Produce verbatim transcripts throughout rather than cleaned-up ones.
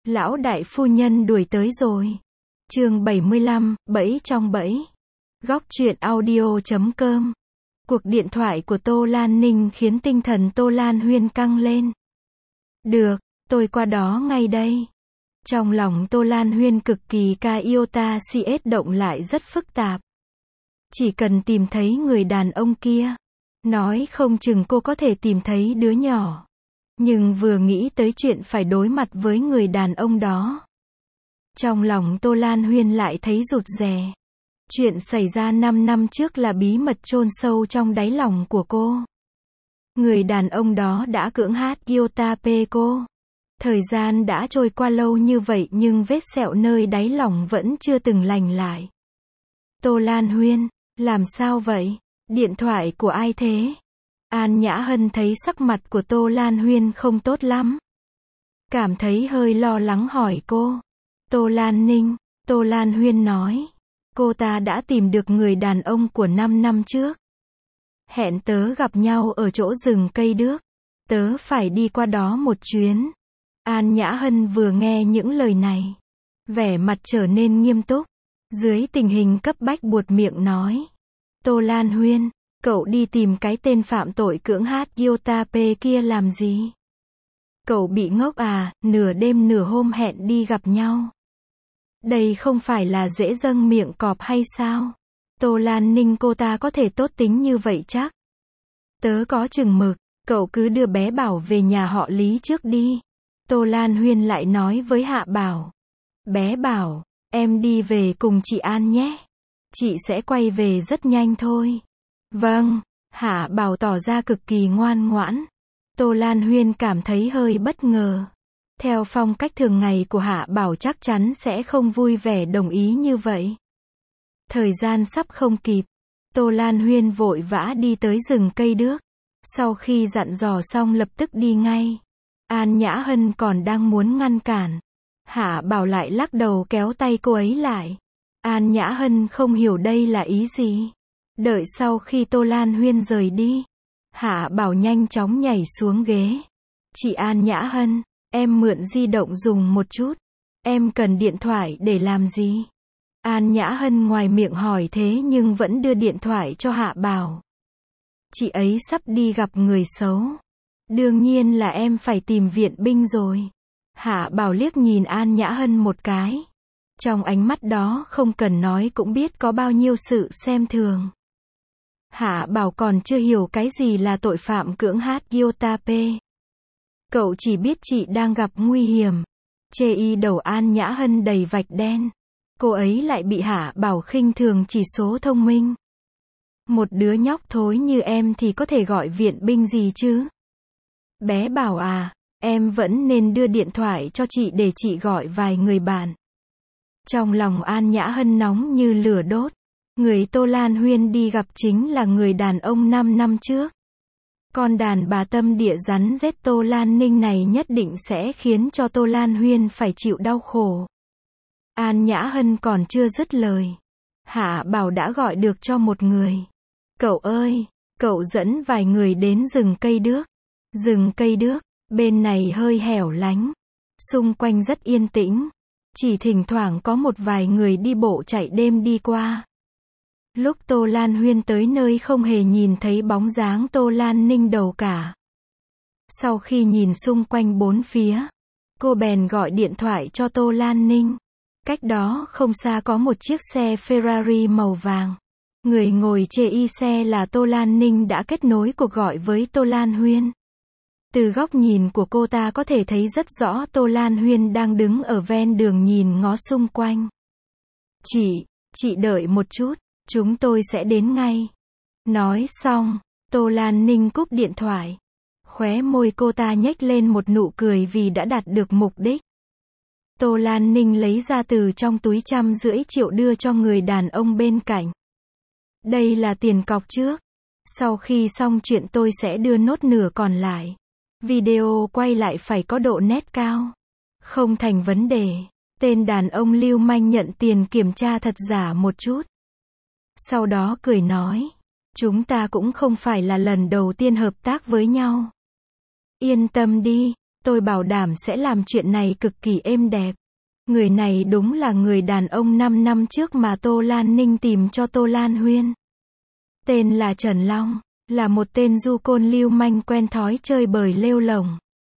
Lão đại phu nhân đuổi tới rồi. Chương bảy mươi lăm, bẫy trong bẫy. Góc truyện audio chấm com. Cuộc điện thoại của Tô Lan Ninh khiến tinh thần Tô Lan Huyên căng lên. Được, tôi qua đó ngay đây. Trong lòng Tô Lan Huyên cực kỳ ca iota cs động lại rất phức tạp. Chỉ cần tìm thấy người đàn ông kia, nói không chừng cô có thể tìm thấy đứa nhỏ. Nhưng vừa nghĩ tới chuyện phải đối mặt với người đàn ông đó, trong lòng Tô Lan Huyên lại thấy rụt rè. Chuyện xảy ra năm năm trước là bí mật chôn sâu trong đáy lòng của cô. Người đàn ông đó đã cưỡng hát iota pe cô. Thời gian đã trôi qua lâu như vậy nhưng vết sẹo nơi đáy lòng vẫn chưa từng lành lại. Tô Lan Huyên, làm sao vậy? Điện thoại của ai thế? An Nhã Hân thấy sắc mặt của Tô Lan Huyên không tốt lắm. Cảm thấy hơi lo lắng hỏi cô. Tô Lan Ninh, Tô Lan Huyên nói. Cô ta đã tìm được người đàn ông của năm năm trước. Hẹn tớ gặp nhau ở chỗ rừng cây đước. Tớ phải đi qua đó một chuyến. An Nhã Hân vừa nghe những lời này, vẻ mặt trở nên nghiêm túc. Dưới tình hình cấp bách buột miệng nói. Tô Lan Huyên, cậu đi tìm cái tên phạm tội cưỡng hát iota pe kia làm gì? Cậu bị ngốc à, nửa đêm nửa hôm hẹn đi gặp nhau. Đây không phải là dễ dâng miệng cọp hay sao? Tô Lan Ninh cô ta có thể tốt tính như vậy chắc? Tớ có chừng mực, cậu cứ đưa bé Bảo về nhà họ Lý trước đi. Tô Lan Huyên lại nói với Hạ Bảo. Bé Bảo, em đi về cùng chị An nhé. Chị sẽ quay về rất nhanh thôi. Vâng, Hạ Bảo tỏ ra cực kỳ ngoan ngoãn. Tô Lan Huyên cảm thấy hơi bất ngờ. Theo phong cách thường ngày của Hạ Bảo chắc chắn sẽ không vui vẻ đồng ý như vậy. Thời gian sắp không kịp. Tô Lan Huyên vội vã đi tới rừng cây đước. Sau khi dặn dò xong lập tức đi ngay. An Nhã Hân còn đang muốn ngăn cản. Hạ Bảo lại lắc đầu kéo tay cô ấy lại. An Nhã Hân không hiểu đây là ý gì. Đợi sau khi Tô Lan Huyên rời đi, Hạ Bảo nhanh chóng nhảy xuống ghế. Chị An Nhã Hân, em mượn di động dùng một chút. Em cần điện thoại để làm gì? An Nhã Hân ngoài miệng hỏi thế nhưng vẫn đưa điện thoại cho Hạ Bảo. Chị ấy sắp đi gặp người xấu. Đương nhiên là em phải tìm viện binh rồi. Hạ Bảo liếc nhìn An Nhã Hân một cái. Trong ánh mắt đó không cần nói cũng biết có bao nhiêu sự xem thường. Hạ Bảo còn chưa hiểu cái gì là tội phạm cưỡng hát iota pe. Cậu chỉ biết chị đang gặp nguy hiểm. Chê y đầu An Nhã Hân đầy vạch đen. Cô ấy lại bị Hạ Bảo khinh thường chỉ số thông minh. Một đứa nhóc thối như em thì có thể gọi viện binh gì chứ? Bé Bảo à, em vẫn nên đưa điện thoại cho chị để chị gọi vài người bạn. Trong lòng An Nhã Hân nóng như lửa đốt. Người Tô Lan Huyên đi gặp chính là người đàn ông năm năm trước. Con đàn bà tâm địa rắn rết Tô Lan Ninh này nhất định sẽ khiến cho Tô Lan Huyên phải chịu đau khổ. An Nhã Hân còn chưa dứt lời. Hạ Bảo đã gọi được cho một người. Cậu ơi, cậu dẫn vài người đến rừng cây đước. Rừng cây đước, bên này hơi hẻo lánh. Xung quanh rất yên tĩnh. Chỉ thỉnh thoảng có một vài người đi bộ chạy đêm đi qua. Lúc Tô Lan Huyên tới nơi không hề nhìn thấy bóng dáng Tô Lan Ninh đâu cả. Sau khi nhìn xung quanh bốn phía, cô bèn gọi điện thoại cho Tô Lan Ninh. Cách đó không xa có một chiếc xe Ferrari màu vàng. Người ngồi chê y xe là Tô Lan Ninh đã kết nối cuộc gọi với Tô Lan Huyên. Từ góc nhìn của cô ta có thể thấy rất rõ Tô Lan Huyên đang đứng ở ven đường nhìn ngó xung quanh. Chị, chị đợi một chút, chúng tôi sẽ đến ngay. Nói xong, Tô Lan Ninh cúp điện thoại. Khóe môi cô ta nhếch lên một nụ cười vì đã đạt được mục đích. Tô Lan Ninh lấy ra từ trong túi trăm rưỡi triệu đưa cho người đàn ông bên cạnh. Đây là tiền cọc trước. Sau khi xong chuyện tôi sẽ đưa nốt nửa còn lại. Video quay lại phải có độ nét cao. Không thành vấn đề. Tên đàn ông lưu manh nhận tiền kiểm tra thật giả một chút. Sau đó cười nói. Chúng ta cũng không phải là lần đầu tiên hợp tác với nhau. Yên tâm đi, Tôi bảo đảm sẽ làm chuyện này cực kỳ êm đẹp. Người này đúng là người đàn ông năm năm trước mà Tô Lan Ninh tìm cho Tô Lan Huyên. Tên là Trần Long, là một tên du côn lưu manh quen thói chơi bời lêu lổng.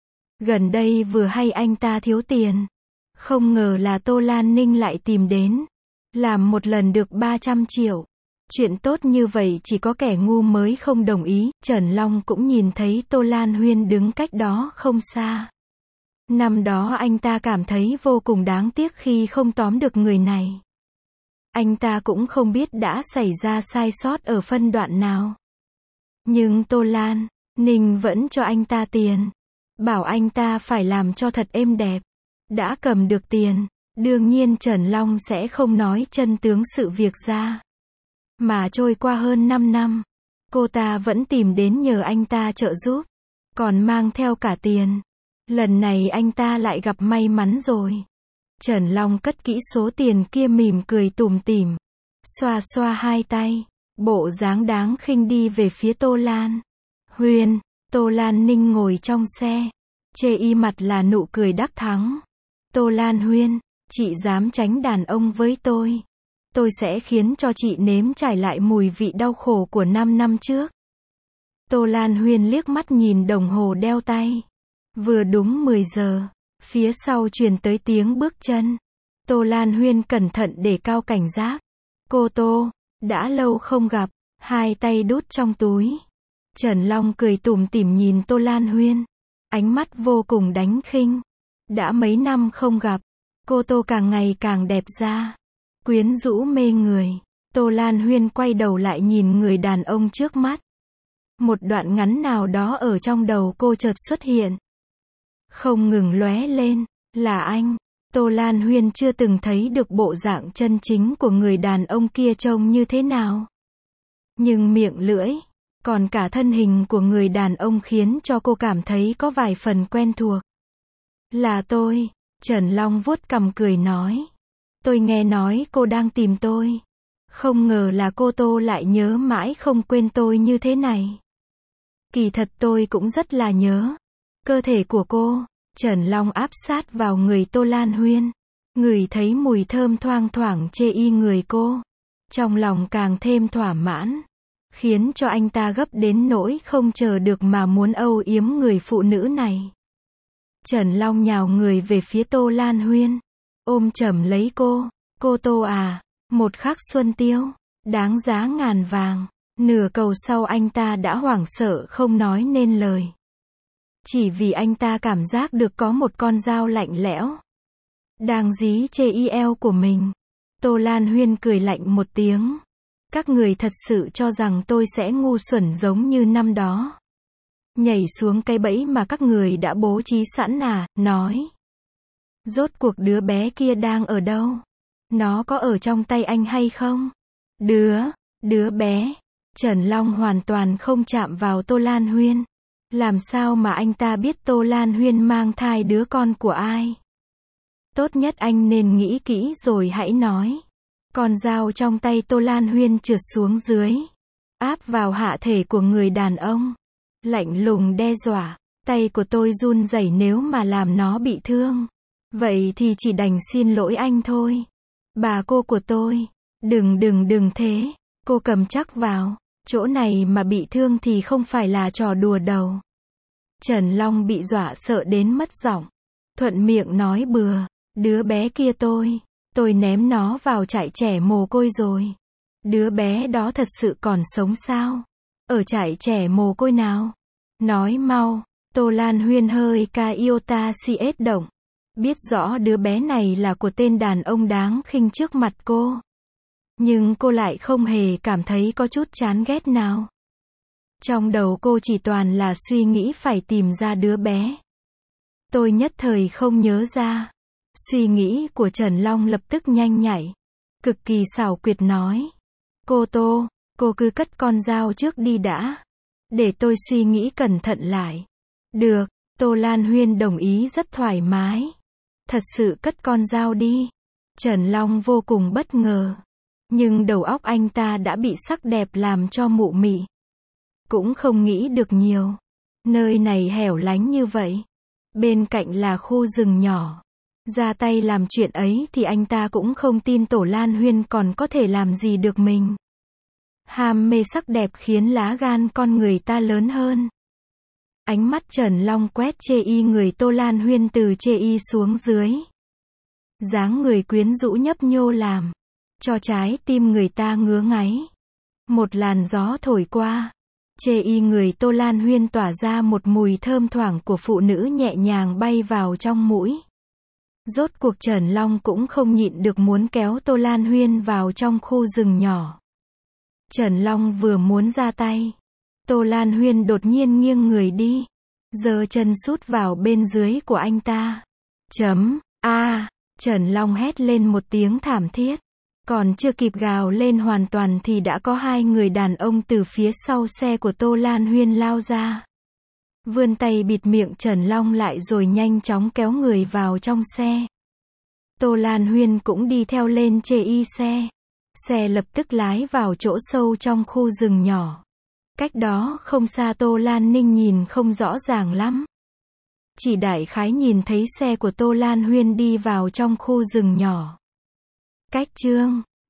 Gần đây vừa hay anh ta thiếu tiền. Không ngờ là Tô Lan Ninh lại tìm đến. Làm một lần được ba trăm triệu. Chuyện tốt như vậy chỉ có kẻ ngu mới không đồng ý. Trần Long cũng nhìn thấy Tô Lan Huyên đứng cách đó không xa. Năm đó anh ta cảm thấy vô cùng đáng tiếc khi không tóm được người này. Anh ta cũng không biết đã xảy ra sai sót ở phân đoạn nào. Nhưng Tô Lan Ninh vẫn cho anh ta tiền. Bảo anh ta phải làm cho thật êm đẹp. Đã cầm được tiền, đương nhiên Trần Long sẽ không nói chân tướng sự việc ra. Mà trôi qua hơn năm năm, cô ta vẫn tìm đến nhờ anh ta trợ giúp. Còn mang theo cả tiền. Lần này anh ta lại gặp may mắn rồi. Trần Long cất kỹ số tiền kia mỉm cười tủm tỉm. Xoa xoa hai tay. Bộ dáng đáng khinh đi về phía Tô Lan Huyên. Tô Lan Ninh ngồi trong xe. Chê y mặt là nụ cười đắc thắng. Tô Lan Huyên, chị dám tránh đàn ông với tôi. Tôi sẽ khiến cho chị nếm trải lại mùi vị đau khổ của năm năm trước. Tô Lan Huyên liếc mắt nhìn đồng hồ đeo tay. Vừa đúng mười giờ, phía sau truyền tới tiếng bước chân. Tô Lan Huyên cẩn thận để cao cảnh giác. Cô Tô, đã lâu không gặp, hai tay đút trong túi. Trần Long cười tủm tỉm nhìn Tô Lan Huyên. Ánh mắt vô cùng đánh khinh. Đã mấy năm không gặp, cô Tô càng ngày càng đẹp ra. Quyến rũ mê người. Tô Lan Huyên quay đầu lại nhìn người đàn ông trước mắt. Một đoạn ngắn nào đó ở trong đầu cô chợt xuất hiện. Không ngừng lóe lên, là anh. Tô Lan Huyên chưa từng thấy được bộ dạng chân chính của người đàn ông kia trông như thế nào. Nhưng miệng lưỡi, còn cả thân hình của người đàn ông khiến cho cô cảm thấy có vài phần quen thuộc. Là tôi, Trần Long vuốt cằm cười nói. Tôi nghe nói cô đang tìm tôi. Không ngờ là cô Tô lại nhớ mãi không quên tôi như thế này. Kỳ thật tôi cũng rất là nhớ. Cơ thể của cô, Trần Long áp sát vào người Tô Lan Huyên. Ngửi thấy mùi thơm thoang thoảng chê y người cô. Trong lòng càng thêm thỏa mãn. Khiến cho anh ta gấp đến nỗi không chờ được mà muốn âu yếm người phụ nữ này. Trần Long nhào người về phía Tô Lan Huyên. Ôm chầm lấy cô. Cô Tô à, một khắc xuân tiêu, đáng giá ngàn vàng. Nửa cầu sau anh ta đã hoảng sợ không nói nên lời. Chỉ vì anh ta cảm giác được có một con dao lạnh lẽo đang dí chê y eo của mình. Tô Lan Huyên cười lạnh một tiếng. Các người thật sự cho rằng tôi sẽ ngu xuẩn giống như năm đó. Nhảy xuống cái bẫy mà các người đã bố trí sẵn à, nói. Rốt cuộc đứa bé kia đang ở đâu? Nó có ở trong tay anh hay không? Đứa, đứa bé. Trần Long hoàn toàn không chạm vào Tô Lan Huyên. Làm sao mà anh ta biết Tô Lan Huyên mang thai đứa con của ai? Tốt nhất anh nên nghĩ kỹ rồi hãy nói. Con dao trong tay Tô Lan Huyên trượt xuống dưới. Áp vào hạ thể của người đàn ông. Lạnh lùng đe dọa. Tay của tôi run rẩy nếu mà làm nó bị thương. Vậy thì chỉ đành xin lỗi anh thôi. Bà cô của tôi. Đừng đừng đừng thế. Cô cầm chắc vào. Chỗ này mà bị thương thì không phải là trò đùa đâu. Trần Long bị dọa sợ đến mất giọng. Thuận miệng nói bừa. Đứa bé kia tôi. Tôi ném nó vào trại trẻ mồ côi rồi. Đứa bé đó thật sự còn sống sao? Ở trại trẻ mồ côi nào? Nói mau. Tô Lan Huyên hơi ca iota si ết động. Biết rõ đứa bé này là của tên đàn ông đáng khinh trước mặt cô. Nhưng cô lại không hề cảm thấy có chút chán ghét nào. Trong đầu cô chỉ toàn là suy nghĩ phải tìm ra đứa bé. Tôi nhất thời không nhớ ra. Suy nghĩ của Trần Long lập tức nhanh nhạy. Cực kỳ xảo quyệt nói. Cô Tô, cô cứ cất con dao trước đi đã. Để tôi suy nghĩ cẩn thận lại. Được, Tô Lan Huyên đồng ý rất thoải mái. Thật sự cất con dao đi. Trần Long vô cùng bất ngờ. Nhưng đầu óc anh ta đã bị sắc đẹp làm cho mụ mị. Cũng không nghĩ được nhiều. Nơi này hẻo lánh như vậy. Bên cạnh là khu rừng nhỏ. Ra tay làm chuyện ấy thì anh ta cũng không tin Tổ Lan Huyên còn có thể làm gì được mình. Ham mê sắc đẹp khiến lá gan con người ta lớn hơn. Ánh mắt Trần Long quét chê y người Tô Lan Huyên từ chê y xuống dưới. Dáng người quyến rũ nhấp nhô làm cho trái tim người ta ngứa ngáy. Một làn gió thổi qua, chê y người Tô Lan Huyên tỏa ra một mùi thơm thoảng của phụ nữ nhẹ nhàng bay vào trong mũi. Rốt cuộc Trần Long cũng không nhịn được muốn kéo Tô Lan Huyên vào trong khu rừng nhỏ. Trần Long vừa muốn ra tay, Tô Lan Huyên đột nhiên nghiêng người đi, giơ chân sút vào bên dưới của anh ta. Chấm, a, Trần Long hét lên một tiếng thảm thiết. Còn chưa kịp gào lên hoàn toàn thì đã có hai người đàn ông từ phía sau xe của Tô Lan Huyên lao ra. Vươn tay bịt miệng Trần Long lại rồi nhanh chóng kéo người vào trong xe. Tô Lan Huyên cũng đi theo lên chê y xe. Xe lập tức lái vào chỗ sâu trong khu rừng nhỏ. Cách đó không xa Tô Lan Ninh nhìn không rõ ràng lắm. Chỉ đại khái nhìn thấy xe của Tô Lan Huyên đi vào trong khu rừng nhỏ. Cách chương